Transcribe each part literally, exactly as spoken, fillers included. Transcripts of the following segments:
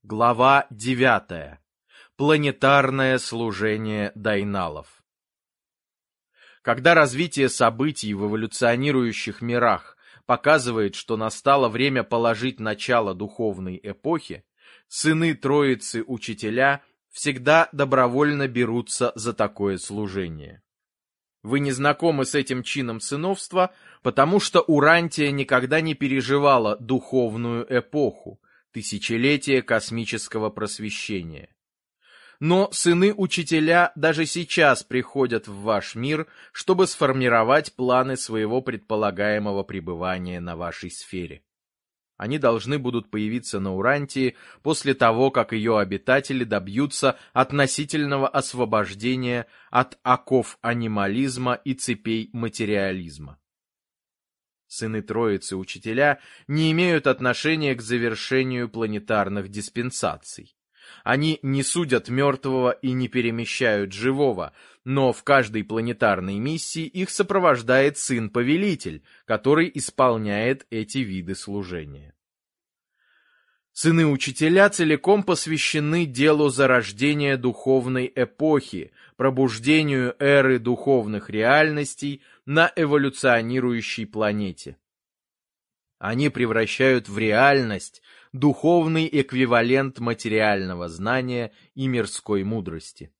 Глава девятая. Планетарное служение дайналов. Когда развитие событий в эволюционирующих мирах показывает, что настало время положить начало духовной эпохе, сыны Троицы Учителя всегда добровольно берутся за такое служение. Вы не знакомы с этим чином сыновства, потому что Урантия никогда не переживала духовную эпоху, тысячелетие космического просвещения. Но сыны-учителя даже сейчас приходят в ваш мир, чтобы сформировать планы своего предполагаемого пребывания на вашей сфере. Они должны будут появиться на Урантии после того, как ее обитатели добьются относительного освобождения от оков анимализма и цепей материализма. Сыны Троицы Учителя не имеют отношения к завершению планетарных диспенсаций. Они не судят мертвого и не перемещают живого, но в каждой планетарной миссии их сопровождает сын-повелитель, который исполняет эти виды служения. Сыны-учителя целиком посвящены делу зарождения духовной эпохи, пробуждению эры духовных реальностей на эволюционирующей планете. Они превращают в реальность духовный эквивалент материального знания и мирской мудрости.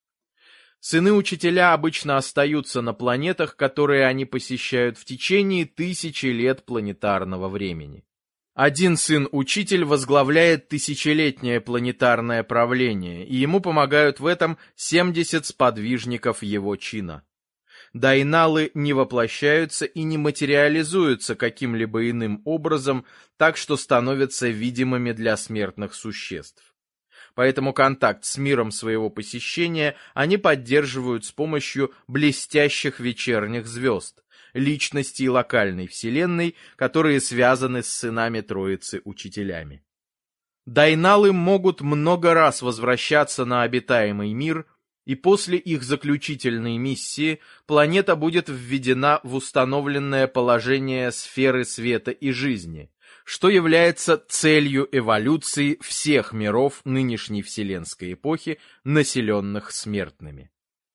Сыны-учителя обычно остаются на планетах, которые они посещают в течение тысячи лет планетарного времени. Один сын-учитель возглавляет тысячелетнее планетарное правление, и ему помогают в этом семьдесят сподвижников его чина. Дайналы не воплощаются и не материализуются каким-либо иным образом, так что становятся видимыми для смертных существ. Поэтому контакт с миром своего посещения они поддерживают с помощью блестящих вечерних звезд, личностей локальной вселенной, которые связаны с сынами Троицы Учителями. Дайналы могут много раз возвращаться на обитаемый мир, и после их заключительной миссии планета будет введена в установленное положение сферы света и жизни, что является целью эволюции всех миров нынешней вселенской эпохи, населенных смертными.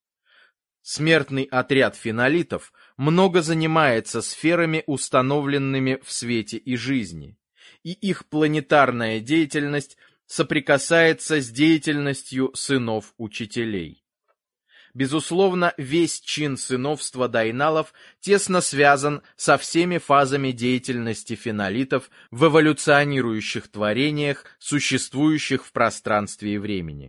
Смертный отряд фенолитов много занимается сферами, установленными в свете и жизни, и их планетарная деятельность соприкасается с деятельностью сынов-учителей. Безусловно, весь чин сыновства дайналов тесно связан со всеми фазами деятельности фенолитов в эволюционирующих творениях, существующих в пространстве и времени.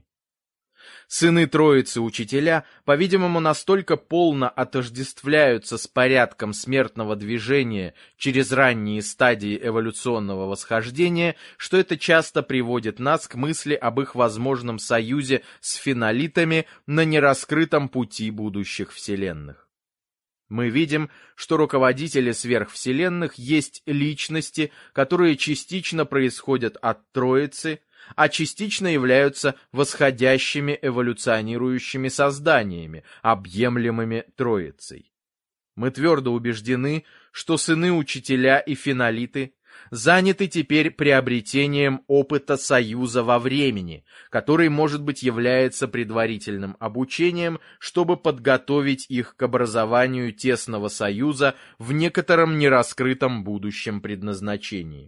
Сыны Троицы Учителя, по-видимому, настолько полно отождествляются с порядком смертного движения через ранние стадии эволюционного восхождения, что это часто приводит нас к мысли об их возможном союзе с фенолитами на нераскрытом пути будущих вселенных. Мы видим, что руководители сверхвселенных есть личности, которые частично происходят от Троицы, а частично являются восходящими эволюционирующими созданиями, объемлемыми Троицей. Мы твердо убеждены, что сыны-учителя и фенолиты заняты теперь приобретением опыта союза во времени, который, может быть, является предварительным обучением, чтобы подготовить их к образованию тесного союза в некотором нераскрытом будущем предназначении.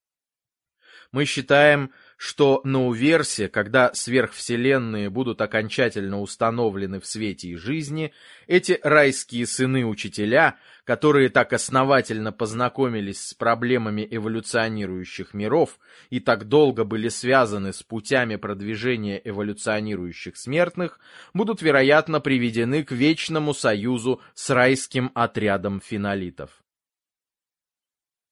Мы считаем, что на Уверсе, когда сверхвселенные будут окончательно установлены в свете и жизни, эти райские сыны-учителя, которые так основательно познакомились с проблемами эволюционирующих миров и так долго были связаны с путями продвижения эволюционирующих смертных, будут, вероятно, приведены к вечному союзу с райским отрядом фенолитов.